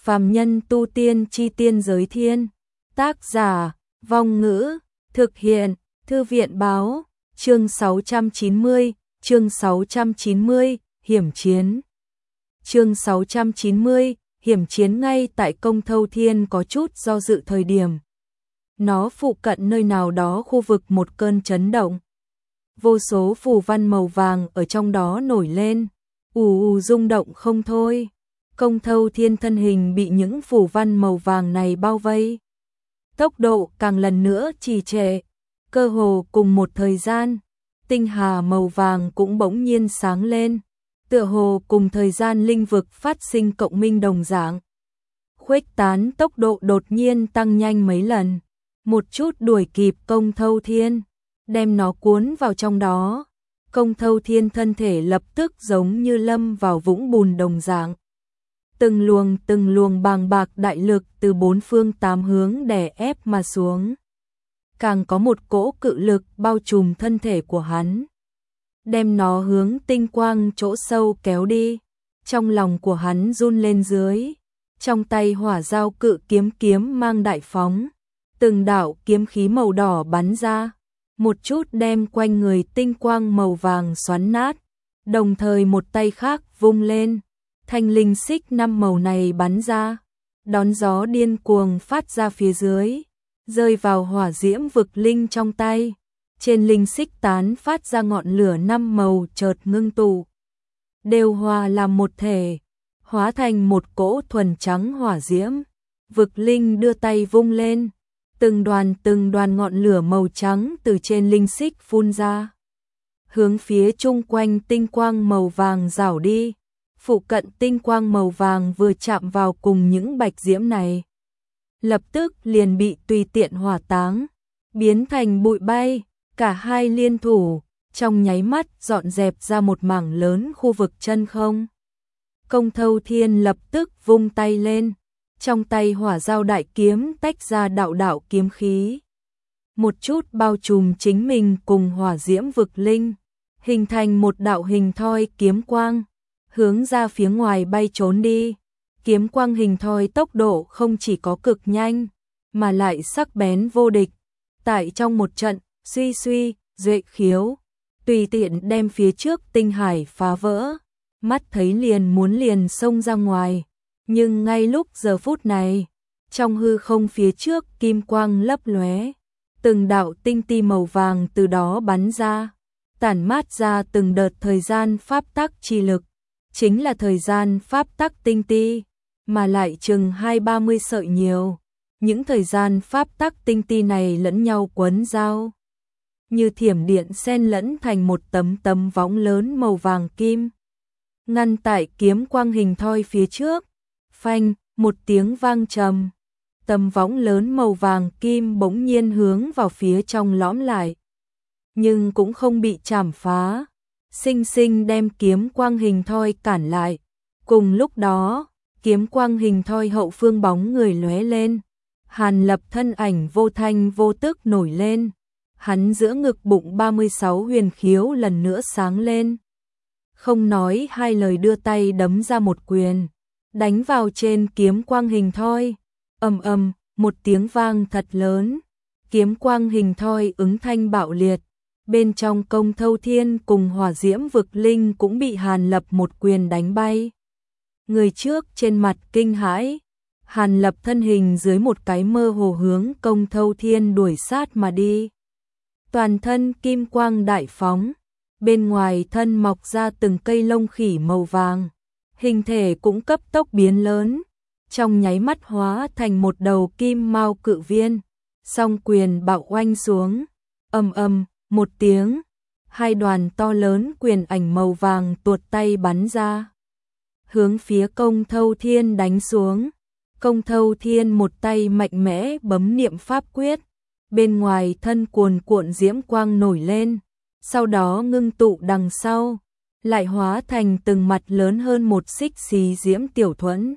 Phàm nhân tu tiên chi tiên giới thiên. Tác giả, Vong Ngữ, thực hiện, Thư viện báo, chương 690, hiểm chiến. Chương 690, hiểm chiến. Ngay tại Công Thâu Thiên có chút do dự thời điểm. Nó phụ cận nơi nào đó khu vực một cơn chấn động. Vô số phù văn màu vàng ở trong đó nổi lên, rung động không thôi. Công Thâu Thiên thân hình bị những phù văn màu vàng này bao vây. Tốc độ càng lần nữa trì trệ, cơ hồ cùng một thời gian, tinh hà màu vàng cũng bỗng nhiên sáng lên, tựa hồ cùng thời gian linh vực phát sinh cộng minh đồng dạng. Khuếch tán tốc độ đột nhiên tăng nhanh mấy lần, một chút đuổi kịp Công Thâu Thiên, đem nó cuốn vào trong đó. Công Thâu Thiên thân thể lập tức giống như lâm vào vũng bùn đồng dạng. Từng luồng bàng bạc đại lực từ bốn phương tám hướng đè ép mà xuống. Càng có một cỗ cự lực bao trùm thân thể của hắn, đem nó hướng tinh quang chỗ sâu kéo đi. Trong lòng của hắn run lên dưới, trong tay hỏa dao cự kiếm mang đại phóng, từng đạo kiếm khí màu đỏ bắn ra, một chút đem quanh người tinh quang màu vàng xoắn nát, đồng thời một tay khác vung lên, thanh linh xích năm màu này bắn ra, đón gió điên cuồng phát ra phía dưới, rơi vào hỏa diễm vực linh trong tay. Trên linh xích tán phát ra ngọn lửa năm màu chợt ngưng tụ, đều hòa làm một thể, hóa thành một cỗ thuần trắng hỏa diễm. Vực linh đưa tay vung lên, từng đoàn ngọn lửa màu trắng từ trên linh xích phun ra, hướng phía chung quanh tinh quang màu vàng rảo đi. Phụ cận tinh quang màu vàng vừa chạm vào cùng những bạch diễm này, lập tức liền bị tùy tiện hỏa táng, biến thành bụi bay. Cả hai liên thủ, trong nháy mắt dọn dẹp ra một mảng lớn khu vực chân không. Công Thâu Thiên lập tức vung tay lên, trong tay hỏa dao đại kiếm tách ra đạo kiếm khí, một chút bao trùm chính mình cùng hỏa diễm vực linh, hình thành một đạo hình thoi kiếm quang, hướng ra phía ngoài bay trốn đi. Kiếm quang hình thoi tốc độ không chỉ có cực nhanh, mà lại sắc bén vô địch. Tại trong một trận suy duệ khiếu, tùy tiện đem phía trước tinh hải phá vỡ, mắt thấy liền xông ra ngoài. Nhưng ngay lúc giờ phút này, trong hư không phía trước kim quang lấp lóe, từng đạo tinh ti màu vàng từ đó bắn ra, tản mát ra từng đợt thời gian pháp tắc chi lực, chính là thời gian pháp tắc tinh ti, mà lại chừng 20-30 sợi nhiều. Những thời gian pháp tắc tinh ti này lẫn nhau quấn giao, như thiểm điện xen lẫn thành một tấm võng lớn màu vàng kim, ngăn tại kiếm quang hình thoi phía trước. Phanh, một tiếng vang trầm, tấm võng lớn màu vàng kim bỗng nhiên hướng vào phía trong lõm lại, nhưng cũng không bị chảm phá, sinh sinh đem kiếm quang hình thoi cản lại. Cùng lúc đó, kiếm quang hình thoi hậu phương bóng người lóe lên, Hàn Lập thân ảnh vô thanh vô tức nổi lên, hắn giữa ngực bụng 36 huyền khiếu lần nữa sáng lên. Không nói hai lời đưa tay đấm ra một quyền, đánh vào trên kiếm quang hình thoi. Ầm, một tiếng vang thật lớn, kiếm quang hình thoi ứng thanh bạo liệt. Bên trong Công Thâu Thiên cùng hỏa diễm vực linh cũng bị Hàn Lập một quyền đánh bay. Người trước trên mặt kinh hãi, Hàn Lập thân hình dưới một cái mơ hồ hướng Công Thâu Thiên đuổi sát mà đi. Toàn thân kim quang đại phóng, bên ngoài thân mọc ra từng cây lông khỉ màu vàng, hình thể cũng cấp tốc biến lớn, trong nháy mắt hóa thành một đầu kim mao cự viên, song quyền bạo oanh xuống. Ầm, một tiếng, hai đoàn to lớn quyền ảnh màu vàng tuột tay bắn ra, hướng phía Công Thâu Thiên đánh xuống. Công Thâu Thiên một tay mạnh mẽ bấm niệm pháp quyết, bên ngoài thân cuồn cuộn diễm quang nổi lên, sau đó ngưng tụ đằng sau, lại hóa thành từng mặt lớn hơn một xích xí diễm tiểu thuẫn,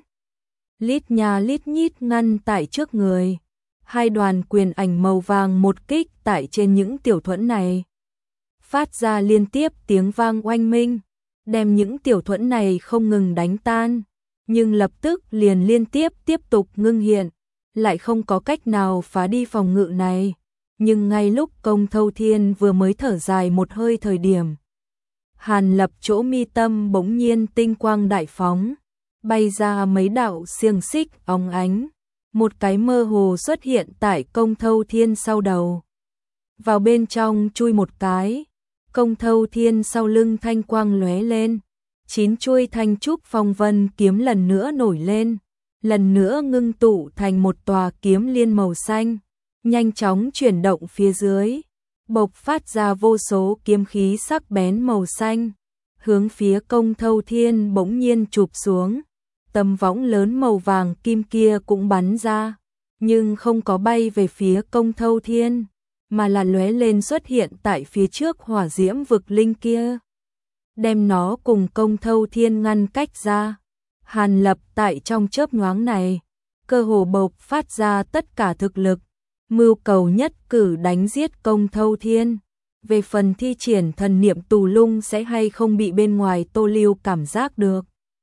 lít nha lít nhít ngăn tại trước người. Hai đoàn quyền ảnh màu vàng một kích tại trên những tiểu thuẫn này, phát ra liên tiếp tiếng vang oanh minh, đem những tiểu thuẫn này không ngừng đánh tan. nhưng lập tức liền liên tiếp tục ngưng hiện, lại không có cách nào phá đi phòng ngự này. Nhưng ngay lúc Công Thâu Thiên vừa mới thở dài một hơi thời điểm, Hàn Lập chỗ mi tâm bỗng nhiên tinh quang đại phóng, bay ra mấy đạo xiềng xích óng ánh, một cái mơ hồ xuất hiện tại Công Thâu Thiên sau đầu. Vào bên trong chui một cái, Công Thâu Thiên sau lưng thanh quang lóe lên, 9 chuôi thanh trúc phong vân kiếm lần nữa nổi lên, lần nữa ngưng tụ thành một tòa kiếm liên màu xanh, nhanh chóng chuyển động phía dưới, bộc phát ra vô số kiếm khí sắc bén màu xanh, hướng phía Công Thâu Thiên bỗng nhiên chụp xuống. Tấm võng lớn màu vàng kim kia cũng bắn ra, nhưng không có bay về phía Công Thâu Thiên, mà là lóe lên xuất hiện tại phía trước hỏa diễm vực linh kia, đem nó cùng Công Thâu Thiên ngăn cách ra. Hàn Lập tại trong chớp nhoáng này, cơ hồ bộc phát ra tất cả thực lực, mưu cầu nhất cử đánh giết Công Thâu Thiên. Về phần thi triển thần niệm tù lung sẽ hay không bị bên ngoài Tô Lưu cảm giác được,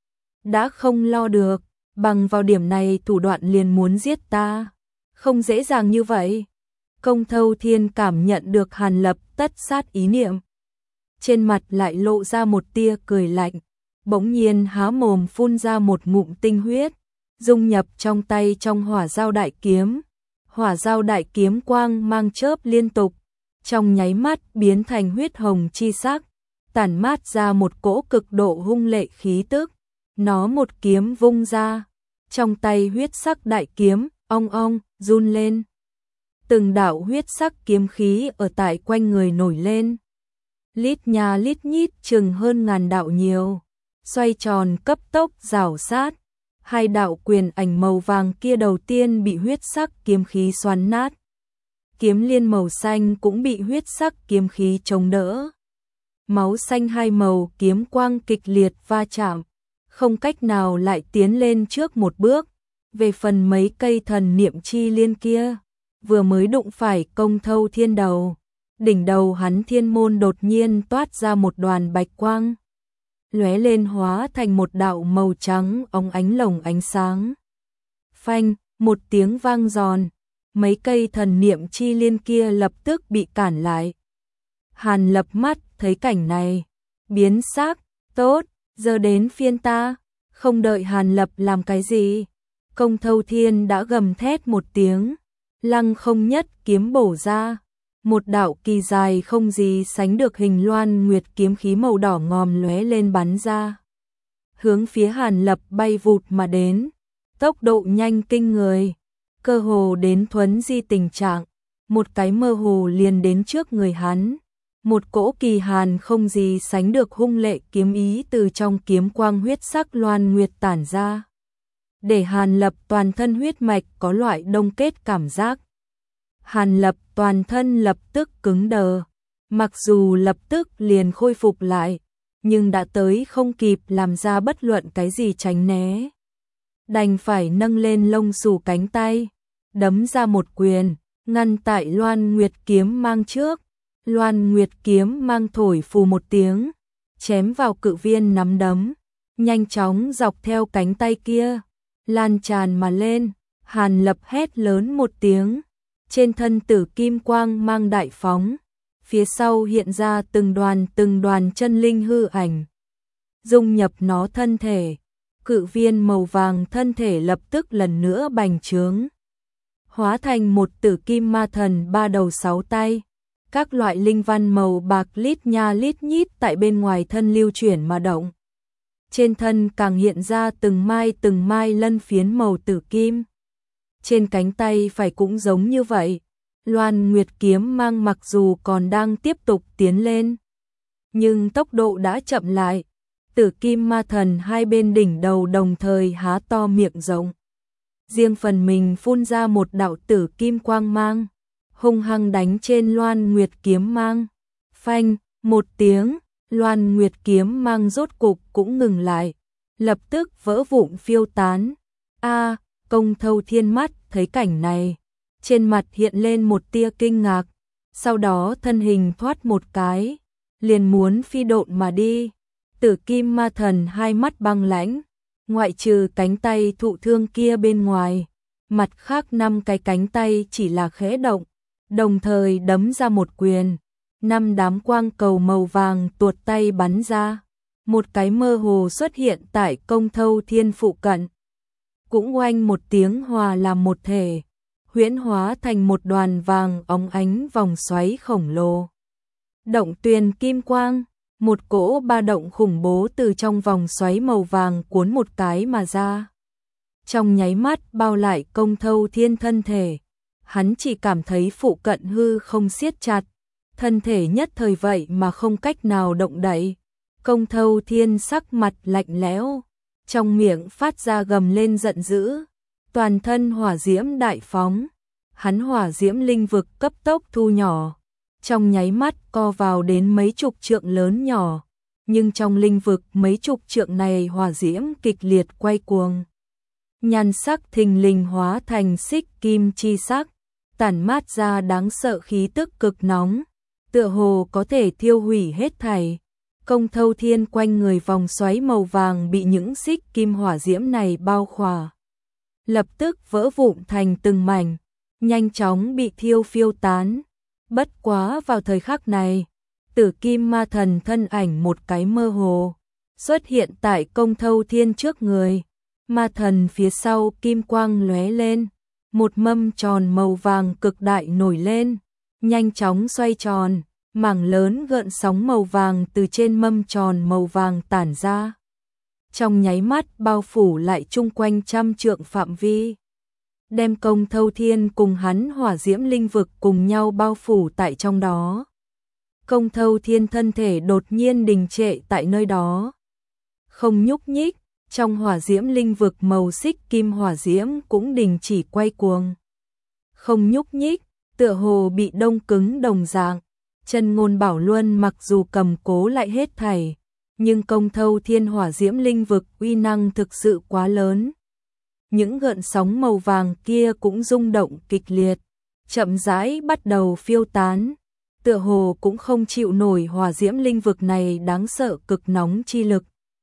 đã không lo được, bằng vào điểm này thủ đoạn liền muốn giết ta, không dễ dàng như vậy. Công Thâu Thiên cảm nhận được Hàn Lập tất sát ý niệm, trên mặt lại lộ ra một tia cười lạnh, bỗng nhiên há mồm phun ra một ngụm tinh huyết, dung nhập trong tay trong hỏa dao đại kiếm. Hỏa dao đại kiếm quang mang chớp liên tục, trong nháy mắt biến thành huyết hồng chi sắc, tản mát ra một cỗ cực độ hung lệ khí tức. Nó một kiếm vung ra, trong tay huyết sắc đại kiếm, ong ong, run lên. Từng đạo huyết sắc kiếm khí ở tại quanh người nổi lên. Lít nha lít nhít chừng hơn ngàn đạo nhiều, xoay tròn cấp tốc rảo sát. Hai đạo quyền ảnh màu vàng kia đầu tiên bị huyết sắc kiếm khí xoắn nát. Kiếm liên màu xanh cũng bị huyết sắc kiếm khí chống đỡ. Máu xanh hai màu kiếm quang kịch liệt va chạm, không cách nào lại tiến lên trước một bước. Về phần mấy cây thần niệm chi liên kia, vừa mới đụng phải Công Thâu Thiên đầu, đỉnh đầu hắn thiên môn đột nhiên toát ra một đoàn bạch quang, lóe lên hóa thành một đạo màu trắng óng ánh lồng ánh sáng. Phanh, một tiếng vang giòn, mấy cây thần niệm chi liên kia lập tức bị cản lại. Hàn Lập mắt thấy cảnh này, biến sắc, tốt, giờ đến phiên ta. Không đợi Hàn Lập làm cái gì, Công Thâu Thiên đã gầm thét một tiếng, lăng không nhất kiếm bổ ra, một đạo kỳ dài không gì sánh được hình loan nguyệt kiếm khí màu đỏ ngòm lóe lên bắn ra, hướng phía Hàn Lập bay vụt mà đến, tốc độ nhanh kinh người, cơ hồ đến thuấn di tình trạng, một cái mơ hồ liền đến trước người hắn. Một cỗ kỳ hàn không gì sánh được hung lệ kiếm ý từ trong kiếm quang huyết sắc loan nguyệt tản ra, để Hàn Lập toàn thân huyết mạch có loại đông kết cảm giác. Hàn Lập toàn thân lập tức cứng đờ, mặc dù lập tức liền khôi phục lại, nhưng đã tới không kịp làm ra bất luận cái gì tránh né. Đành phải nâng lên lông xù cánh tay, đấm ra một quyền, ngăn tại loan nguyệt kiếm mang trước. Loan nguyệt kiếm mang thổi phù một tiếng, chém vào cự viên nắm đấm, nhanh chóng dọc theo cánh tay kia, lan tràn mà lên. Hàn Lập hét lớn một tiếng, trên thân tử kim quang mang đại phóng, phía sau hiện ra từng đoàn chân linh hư ảnh, dung nhập nó thân thể. Cự viên màu vàng thân thể lập tức lần nữa bành trướng, hóa thành một tử kim ma thần ba đầu sáu tay. Các loại linh văn màu bạc lít nha lít nhít tại bên ngoài thân lưu chuyển mà động. Trên thân càng hiện ra từng mai lân phiến màu tử kim. Trên cánh tay phải cũng giống như vậy. Loan nguyệt kiếm mang mặc dù còn đang tiếp tục tiến lên, nhưng tốc độ đã chậm lại. Tử kim ma thần hai bên đỉnh đầu đồng thời há to miệng rộng, riêng phần mình phun ra một đạo tử kim quang mang, hung hăng đánh trên loan nguyệt kiếm mang. Phanh, một tiếng, loan nguyệt kiếm mang rốt cục cũng ngừng lại, lập tức vỡ vụn phiêu tán. A, Công Thâu Thiên mắt thấy cảnh này, trên mặt hiện lên một tia kinh ngạc, sau đó thân hình thoát một cái, liền muốn phi độn mà đi. Tử kim ma thần hai mắt băng lãnh, Ngoại trừ cánh tay thụ thương kia bên ngoài, mặt khác 5 cái cánh tay chỉ là khẽ động, đồng thời đấm ra một quyền. 5 đám quang cầu màu vàng tuột tay bắn ra, một cái mơ hồ xuất hiện tại Công Thâu Thiên phụ cận. Cũng oanh một tiếng hòa làm một thể, huyễn hóa thành một đoàn vàng óng ánh vòng xoáy khổng lồ. Động tuyền kim quang, một cỗ ba động khủng bố từ trong vòng xoáy màu vàng cuốn một cái mà ra. Trong nháy mắt bao lại Công Thâu Thiên thân thể, hắn chỉ cảm thấy phụ cận hư không siết chặt, thân thể nhất thời vậy mà không cách nào động đậy. Công Thâu Thiên sắc mặt lạnh lẽo, trong miệng phát ra gầm lên giận dữ, toàn thân hỏa diễm đại phóng, hắn hỏa diễm linh vực cấp tốc thu nhỏ, trong nháy mắt co vào đến mấy chục trượng lớn nhỏ, nhưng trong linh vực mấy chục trượng này hỏa diễm kịch liệt quay cuồng. Nhan sắc thình lình hóa thành xích kim chi sắc, tản mát ra đáng sợ khí tức cực nóng, tựa hồ có thể thiêu hủy hết thảy. Công Thâu Thiên quanh người vòng xoáy màu vàng bị những xích kim hỏa diễm này bao khỏa, lập tức vỡ vụn thành từng mảnh, nhanh chóng bị thiêu phiêu tán. Bất quá vào thời khắc này, Tử Kim Ma Thần thân ảnh một cái mơ hồ xuất hiện tại Công Thâu Thiên trước người. Ma thần phía sau kim quang lóe lên, một mâm tròn màu vàng cực đại nổi lên, nhanh chóng xoay tròn, mảng lớn gợn sóng màu vàng từ trên mâm tròn màu vàng tản ra. Trong nháy mắt bao phủ lại chung quanh 100 trượng phạm vi, đem Công Thâu Thiên cùng hắn hỏa diễm linh vực cùng nhau bao phủ tại trong đó. Công Thâu Thiên thân thể đột nhiên đình trệ tại nơi đó, không nhúc nhích. Trong hỏa diễm linh vực màu xích kim hỏa diễm cũng đình chỉ quay cuồng, không nhúc nhích, tựa hồ bị đông cứng đồng dạng. Chân Ngôn Bảo Luân mặc dù cầm cố lại hết thảy, nhưng Công Thâu Thiên hỏa diễm linh vực uy năng thực sự quá lớn. Những gợn sóng màu vàng kia cũng rung động kịch liệt, chậm rãi bắt đầu phiêu tán, tựa hồ cũng không chịu nổi hỏa diễm linh vực này đáng sợ cực nóng chi lực.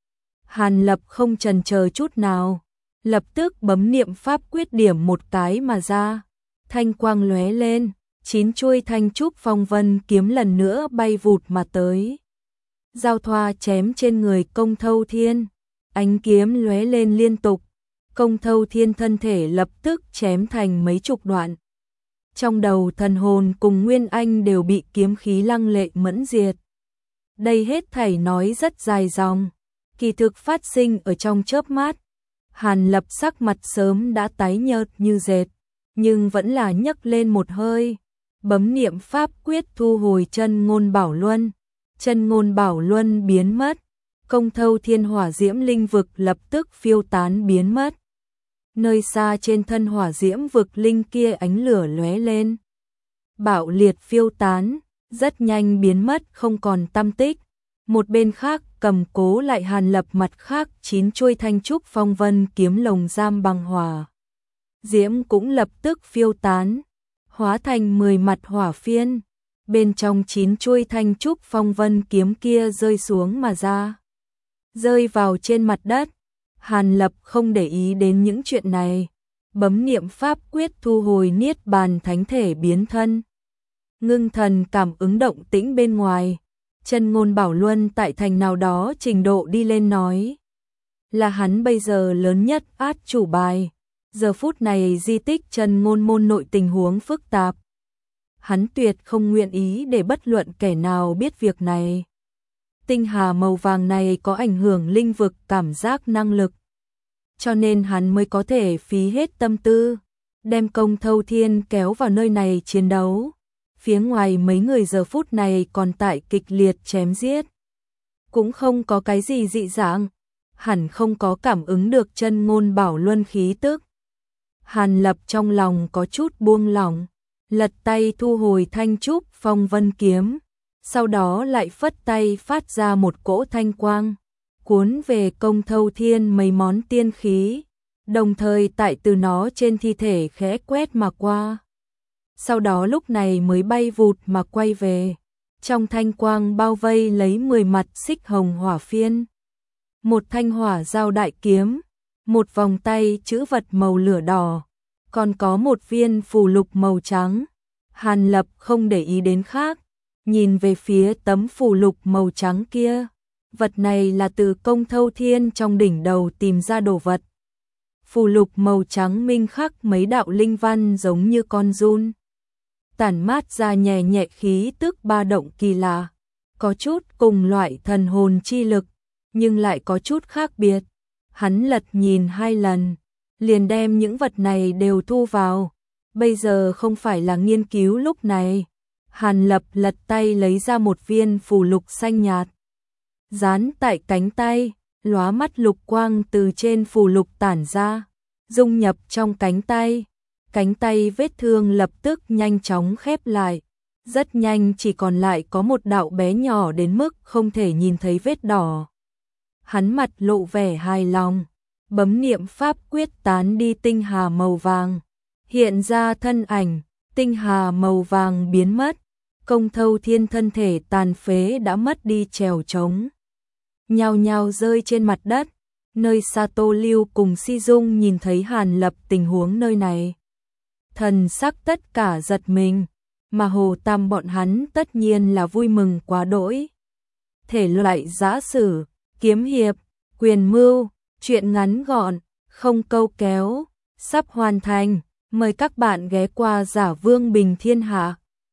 Hàn Lập không chần chờ chút nào, lập tức bấm niệm pháp quyết điểm một cái mà ra, thanh quang lóe lên, 9 chuôi thanh trúc phong vân kiếm lần nữa bay vụt mà tới. Giao thoa chém trên người Công Thâu Thiên, ánh kiếm lóe lên liên tục, Công Thâu Thiên thân thể lập tức chém thành mấy chục đoạn. Trong đầu thần hồn cùng Nguyên Anh đều bị kiếm khí lăng lệ mẫn diệt. Đây hết thảy nói rất dài dòng, kỳ thực phát sinh ở trong chớp mắt. Hàn Lập sắc mặt sớm đã tái nhợt như dệt, nhưng vẫn là nhấc lên một hơi, bấm niệm pháp quyết thu hồi Chân Ngôn Bảo Luân. Chân Ngôn Bảo Luân biến mất, Công Thâu Thiên hỏa diễm linh vực lập tức phiêu tán biến mất. Nơi xa trên thân hỏa diễm vực linh kia ánh lửa lóe lên, bạo liệt phiêu tán, rất nhanh biến mất không còn tăm tích. Một bên khác cầm cố lại Hàn Lập mặt khác 9 chuôi thanh trúc phong vân kiếm lồng giam bằng hỏa diễm cũng lập tức phiêu tán, hóa thành 10 mặt hỏa phiên. Bên trong 9 chuôi thanh trúc phong vân kiếm kia rơi xuống mà ra, rơi vào trên mặt đất. Hàn Lập không để ý đến những chuyện này, bấm niệm pháp quyết thu hồi niết bàn thánh thể biến thân, ngưng thần cảm ứng động tĩnh bên ngoài. Chân Ngôn Bảo Luân tại thành nào đó trình độ đi lên nói, là hắn bây giờ lớn nhất át chủ bài. Giờ phút này di tích Chân Ngôn môn nội tình huống phức tạp, hắn tuyệt không nguyện ý để bất luận kẻ nào biết việc này. Tinh hà màu vàng này có ảnh hưởng linh vực cảm giác năng lực, cho nên hắn mới có thể phí hết tâm tư đem Công Thâu Thiên kéo vào nơi này chiến đấu. Phía ngoài mấy người giờ phút này còn tại kịch liệt chém giết, cũng không có cái gì dị dạng, hẳn không có cảm ứng được Chân Ngôn Bảo Luân khí tức. Hàn Lập trong lòng có chút buông lỏng, lật tay thu hồi thanh trúc phong vân kiếm, sau đó lại phất tay phát ra một cỗ thanh quang, cuốn về Công Thâu Thiên mấy món tiên khí, đồng thời tại từ nó trên thi thể khẽ quét mà qua. Sau đó lúc này mới bay vụt mà quay về, trong thanh quang bao vây lấy 10 mặt xích hồng hỏa phiên. Một thanh hỏa giao đại kiếm, một vòng tay chữ vật màu lửa đỏ, còn có một viên phù lục màu trắng. Hàn Lập không để ý đến khác, nhìn về phía tấm phù lục màu trắng kia. Vật này là từ Công Thâu Thiên trong đỉnh đầu tìm ra đồ vật. Phù lục màu trắng minh khắc mấy đạo linh văn giống như con giun, tản mát ra nhẹ nhẹ khí tức ba động kỳ lạ, có chút cùng loại thần hồn chi lực, nhưng lại có chút khác biệt. Hắn lật nhìn 2 lần, liền đem những vật này đều thu vào. Bây giờ không phải là nghiên cứu lúc này. Hàn Lập lật tay lấy ra một viên phù lục xanh nhạt, dán tại cánh tay, lóa mắt lục quang từ trên phù lục tản ra, dung nhập trong cánh tay. Cánh tay vết thương lập tức nhanh chóng khép lại, rất nhanh chỉ còn lại có một đạo bé nhỏ đến mức không thể nhìn thấy vết đỏ. Hắn mặt lộ vẻ hài lòng, bấm niệm pháp quyết tán đi tinh hà màu vàng, hiện ra thân ảnh, tinh hà màu vàng biến mất. Công Thâu Thiên thân thể tàn phế đã mất đi trèo trống, nhao nhao rơi trên mặt đất. Nơi xa Tô Lưu cùng Si Dung nhìn thấy Hàn Lập tình huống nơi này, thần sắc tất cả giật mình, mà Hồ Tam bọn hắn tất nhiên là vui mừng quá đỗi. Thể loại giã sử, kiếm hiệp, quyền mưu, truyện ngắn gọn, không câu kéo, sắp hoàn thành. Mời các bạn ghé qua Giả Vương Bình Thiên Hạ.